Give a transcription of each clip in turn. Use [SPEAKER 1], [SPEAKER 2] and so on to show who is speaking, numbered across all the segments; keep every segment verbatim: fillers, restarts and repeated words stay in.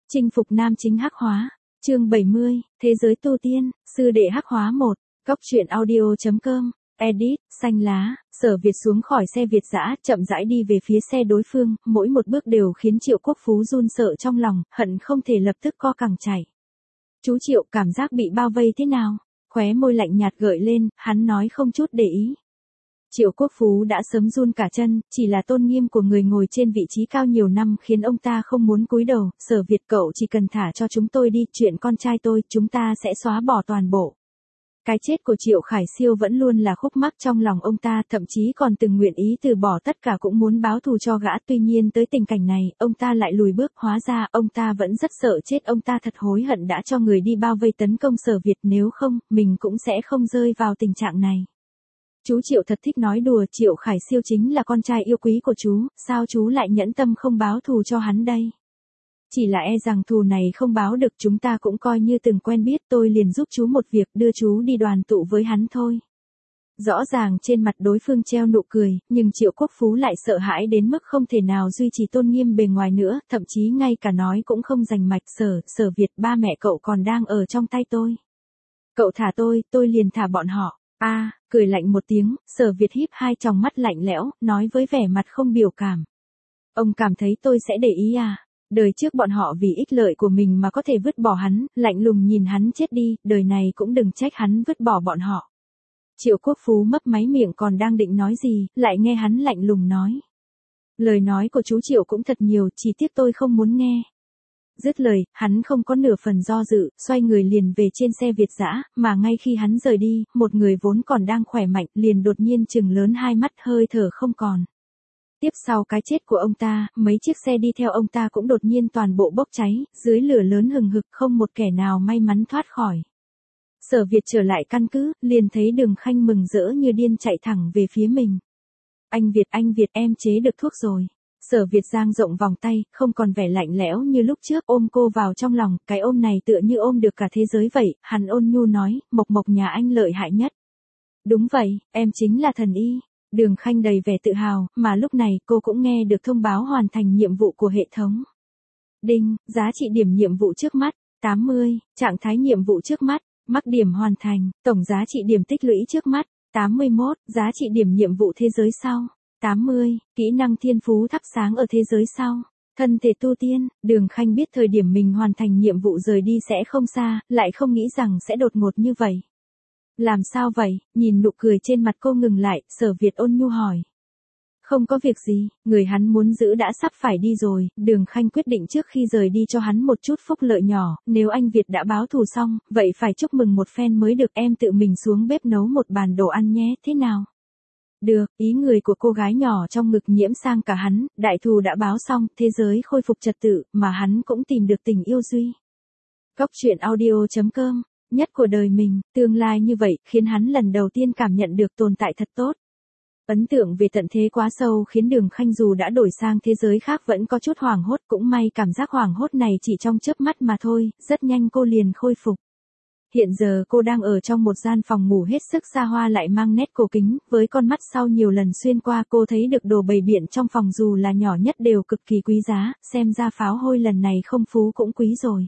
[SPEAKER 1] Chinh phục nam chính hắc hóa. Chương bảy mươi, Thế giới tu tiên, sư đệ hắc hóa một. Cóc truyện audio chấm com. Edit, xanh lá. Sở Việt xuống khỏi xe Việt dã, chậm rãi đi về phía xe đối phương, mỗi một bước đều khiến Triệu Quốc Phú run sợ trong lòng, hận không thể lập tức co cẳng chạy. Chú Triệu, cảm giác bị bao vây thế nào? Khóe môi lạnh nhạt gợi lên, hắn nói không chút để ý. Triệu Quốc Phú đã sớm run cả chân, chỉ là tôn nghiêm của người ngồi trên vị trí cao nhiều năm khiến ông ta không muốn cúi đầu. Sở Việt, cậu chỉ cần thả cho chúng tôi đi, chuyện con trai tôi, chúng ta sẽ xóa bỏ toàn bộ. Cái chết của Triệu Khải Siêu vẫn luôn là khúc mắc trong lòng ông ta, thậm chí còn từng nguyện ý từ bỏ tất cả cũng muốn báo thù cho gã. Tuy nhiên tới tình cảnh này, ông ta lại lùi bước, hóa ra ông ta vẫn rất sợ chết. Ông ta thật hối hận đã cho người đi bao vây tấn công Sở Việt, nếu không, mình cũng sẽ không rơi vào tình trạng này. Chú Triệu thật thích nói đùa, Triệu Khải Siêu chính là con trai yêu quý của chú, sao chú lại nhẫn tâm không báo thù cho hắn đây? Chỉ là e rằng thù này không báo được, chúng ta cũng coi như từng quen biết, tôi liền giúp chú một việc, đưa chú đi đoàn tụ với hắn thôi. Rõ ràng trên mặt đối phương treo nụ cười, nhưng Triệu Quốc Phú lại sợ hãi đến mức không thể nào duy trì tôn nghiêm bề ngoài nữa, thậm chí ngay cả nói cũng không rành mạch. Sở, Sở Việt, ba mẹ cậu còn đang ở trong tay tôi. Cậu thả tôi, tôi liền thả bọn họ. A, à, cười lạnh một tiếng, Sở Việt híp hai tròng mắt lạnh lẽo, nói với vẻ mặt không biểu cảm. Ông cảm thấy tôi sẽ để ý à? Đời trước bọn họ vì ích lợi của mình mà có thể vứt bỏ hắn, lạnh lùng nhìn hắn chết đi, đời này cũng đừng trách hắn vứt bỏ bọn họ. Triệu Quốc Phú mấp máy miệng còn đang định nói gì, lại nghe hắn lạnh lùng nói. Lời nói của chú Triệu cũng thật nhiều, chỉ tiếc tôi không muốn nghe. Dứt lời, hắn không có nửa phần do dự, xoay người liền về trên xe Việt dã, mà ngay khi hắn rời đi, một người vốn còn đang khỏe mạnh, liền đột nhiên trừng lớn hai mắt, hơi thở không còn. Tiếp sau cái chết của ông ta, mấy chiếc xe đi theo ông ta cũng đột nhiên toàn bộ bốc cháy, dưới lửa lớn hừng hực, không một kẻ nào may mắn thoát khỏi. Sở Việt trở lại căn cứ, liền thấy Đường Khanh mừng rỡ như điên chạy thẳng về phía mình. Anh Việt, anh Việt, em chế được thuốc rồi. Sở Việt dang rộng vòng tay, không còn vẻ lạnh lẽo như lúc trước, ôm cô vào trong lòng, cái ôm này tựa như ôm được cả thế giới vậy. Hắn ôn nhu nói, Mộc Mộc nhà anh lợi hại nhất. Đúng vậy, em chính là thần y. Đường Khanh đầy vẻ tự hào, mà lúc này cô cũng nghe được thông báo hoàn thành nhiệm vụ của hệ thống. Đinh, giá trị điểm nhiệm vụ trước mắt, tám mươi, trạng thái nhiệm vụ trước mắt, mắc điểm hoàn thành, tổng giá trị điểm tích lũy trước mắt, tám mươi mốt, giá trị điểm nhiệm vụ thế giới sau, tám mươi, kỹ năng thiên phú thắp sáng ở thế giới sau. Thân thể tu tiên, Đường Khanh biết thời điểm mình hoàn thành nhiệm vụ rời đi sẽ không xa, lại không nghĩ rằng sẽ đột ngột như vậy. Làm sao vậy? Nhìn nụ cười trên mặt cô ngừng lại, Sở Việt ôn nhu hỏi. Không có việc gì, người hắn muốn giữ đã sắp phải đi rồi. Đường Khanh quyết định trước khi rời đi cho hắn một chút phúc lợi nhỏ, nếu anh Việt đã báo thù xong, vậy phải chúc mừng một phen mới được, em tự mình xuống bếp nấu một bàn đồ ăn nhé, thế nào? Được, ý người của cô gái nhỏ trong ngực nhiễm sang cả hắn, đại thù đã báo xong, thế giới khôi phục trật tự, mà hắn cũng tìm được tình yêu duy. Cóc truyện audio chấm com. Nhất của đời mình, tương lai như vậy, khiến hắn lần đầu tiên cảm nhận được tồn tại thật tốt. Ấn tượng về tận thế quá sâu khiến Đường Khanh dù đã đổi sang thế giới khác vẫn có chút hoảng hốt, cũng may cảm giác hoảng hốt này chỉ trong chớp mắt mà thôi, rất nhanh cô liền khôi phục. Hiện giờ cô đang ở trong một gian phòng ngủ hết sức xa hoa lại mang nét cổ kính, với con mắt sau nhiều lần xuyên qua cô thấy được đồ bày biện trong phòng dù là nhỏ nhất đều cực kỳ quý giá, xem ra pháo hôi lần này không phú cũng quý rồi.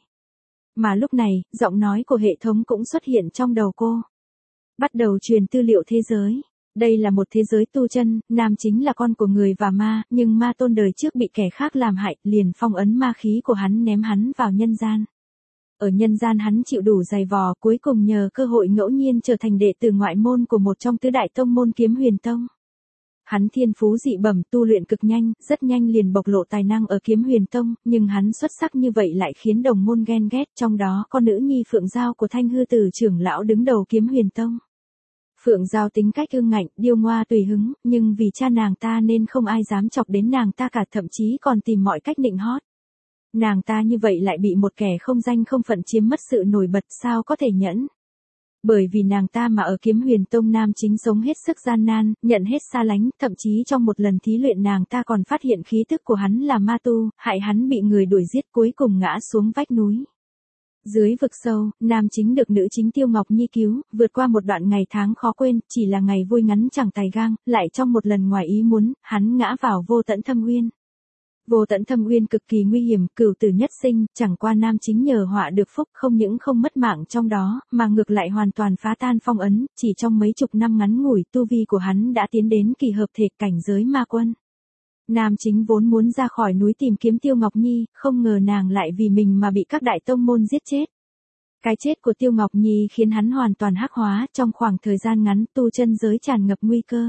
[SPEAKER 1] Mà lúc này, giọng nói của hệ thống cũng xuất hiện trong đầu cô. Bắt đầu truyền tư liệu thế giới. Đây là một thế giới tu chân, nam chính là con của người và ma, nhưng ma tôn đời trước bị kẻ khác làm hại, liền phong ấn ma khí của hắn ném hắn vào nhân gian. Ở nhân gian hắn chịu đủ dày vò, cuối cùng nhờ cơ hội ngẫu nhiên trở thành đệ tử ngoại môn của một trong tứ đại tông môn Kiếm Huyền Tông. Hắn thiên phú dị bẩm, tu luyện cực nhanh, rất nhanh liền bộc lộ tài năng ở Kiếm Huyền Tông, nhưng hắn xuất sắc như vậy lại khiến đồng môn ghen ghét, trong đó có nữ nhi Phượng Giao của Thanh Hư Tử trưởng lão đứng đầu Kiếm Huyền Tông. Phượng Giao tính cách ương ngạnh, điêu ngoa tùy hứng, nhưng vì cha nàng ta nên không ai dám chọc đến nàng ta cả, thậm chí còn tìm mọi cách nịnh hót. Nàng ta như vậy lại bị một kẻ không danh không phận chiếm mất sự nổi bật, sao có thể nhẫn? Bởi vì nàng ta mà ở Kiếm Huyền Tông nam chính sống hết sức gian nan, nhận hết xa lánh, thậm chí trong một lần thí luyện nàng ta còn phát hiện khí tức của hắn là ma tu, hại hắn bị người đuổi giết cuối cùng ngã xuống vách núi. Dưới vực sâu, nam chính được nữ chính Tiêu Ngọc Nhi cứu, vượt qua một đoạn ngày tháng khó quên, chỉ là ngày vui ngắn chẳng tài gang, lại trong một lần ngoài ý muốn, hắn ngã vào vô tận thâm uyên. Vô tận thâm uyên cực kỳ nguy hiểm, cửu tử nhất sinh, chẳng qua nam chính nhờ họa được phúc, không những không mất mạng trong đó, mà ngược lại hoàn toàn phá tan phong ấn, chỉ trong mấy chục năm ngắn ngủi, tu vi của hắn đã tiến đến kỳ hợp thể cảnh giới ma quân. Nam chính vốn muốn ra khỏi núi tìm kiếm Tiêu Ngọc Nhi, không ngờ nàng lại vì mình mà bị các đại tông môn giết chết. Cái chết của Tiêu Ngọc Nhi khiến hắn hoàn toàn hắc hóa, trong khoảng thời gian ngắn tu chân giới tràn ngập nguy cơ.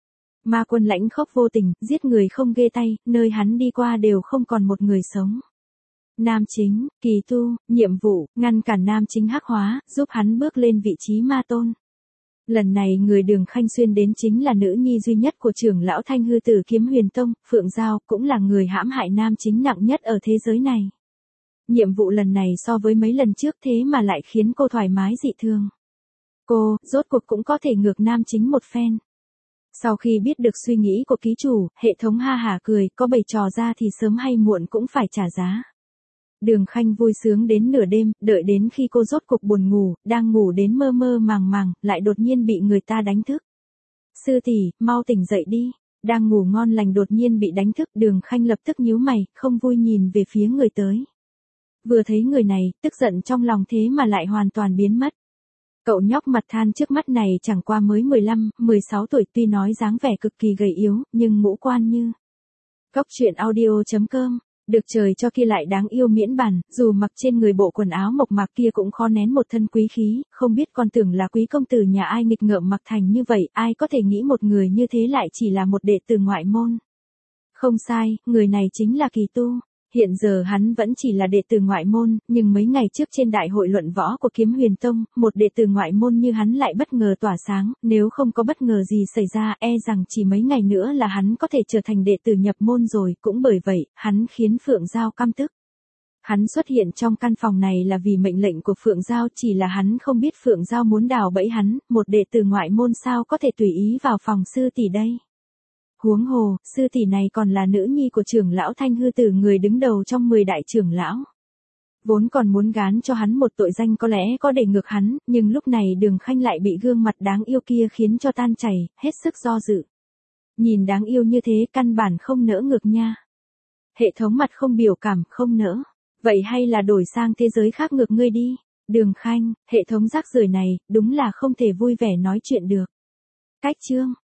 [SPEAKER 1] Ma quân lãnh khốc vô tình, giết người không ghê tay, nơi hắn đi qua đều không còn một người sống. Nam chính, kỳ tu, nhiệm vụ, ngăn cản nam chính hắc hóa, giúp hắn bước lên vị trí ma tôn. Lần này người Đường Khanh xuyên đến chính là nữ nhi duy nhất của trưởng lão Thanh Hư Tử Kiếm Huyền Tông, Phượng Giao, cũng là người hãm hại nam chính nặng nhất ở thế giới này. Nhiệm vụ lần này so với mấy lần trước thế mà lại khiến cô thoải mái dị thường. Cô, rốt cuộc cũng có thể ngược nam chính một phen. Sau khi biết được suy nghĩ của ký chủ, hệ thống ha hả cười, có bày trò ra thì sớm hay muộn cũng phải trả giá. Đường Khanh vui sướng đến nửa đêm, đợi đến khi cô rốt cuộc buồn ngủ, đang ngủ đến mơ mơ màng màng, lại đột nhiên bị người ta đánh thức. Sư tỷ, mau tỉnh dậy đi. Đang ngủ ngon lành đột nhiên bị đánh thức, Đường Khanh lập tức nhíu mày, không vui nhìn về phía người tới. Vừa thấy người này, tức giận trong lòng thế mà lại hoàn toàn biến mất. Cậu nhóc mặt than trước mắt này chẳng qua mới mười lăm, mười sáu tuổi, tuy nói dáng vẻ cực kỳ gầy yếu, nhưng ngũ quan như. Cốc truyện audio chấm com, được trời cho kia lại đáng yêu miễn bàn, dù mặc trên người bộ quần áo mộc mạc kia cũng khó nén một thân quý khí, không biết còn tưởng là quý công tử nhà ai nghịch ngợm mặc thành như vậy, ai có thể nghĩ một người như thế lại chỉ là một đệ tử ngoại môn. Không sai, người này chính là Kỳ Tu. Hiện giờ hắn vẫn chỉ là đệ tử ngoại môn, nhưng mấy ngày trước trên đại hội luận võ của Kiếm Huyền Tông, một đệ tử ngoại môn như hắn lại bất ngờ tỏa sáng, nếu không có bất ngờ gì xảy ra, e rằng chỉ mấy ngày nữa là hắn có thể trở thành đệ tử nhập môn rồi, cũng bởi vậy, hắn khiến Phượng Giao căm tức. Hắn xuất hiện trong căn phòng này là vì mệnh lệnh của Phượng Giao, chỉ là hắn không biết Phượng Giao muốn đào bẫy hắn, một đệ tử ngoại môn sao có thể tùy ý vào phòng sư tỷ đây. Huống hồ, sư tỷ này còn là nữ nhi của trưởng lão Thanh Hư Tử, người đứng đầu trong mười đại trưởng lão. Vốn còn muốn gán cho hắn một tội danh có lẽ có để ngược hắn, nhưng lúc này Đường Khanh lại bị gương mặt đáng yêu kia khiến cho tan chảy, hết sức do dự. Nhìn đáng yêu như thế căn bản không nỡ ngược nha. Hệ thống mặt không biểu cảm, không nỡ. Vậy hay là đổi sang thế giới khác ngược ngươi đi. Đường Khanh, hệ thống rác rưởi này, đúng là không thể vui vẻ nói chuyện được. Cách chương.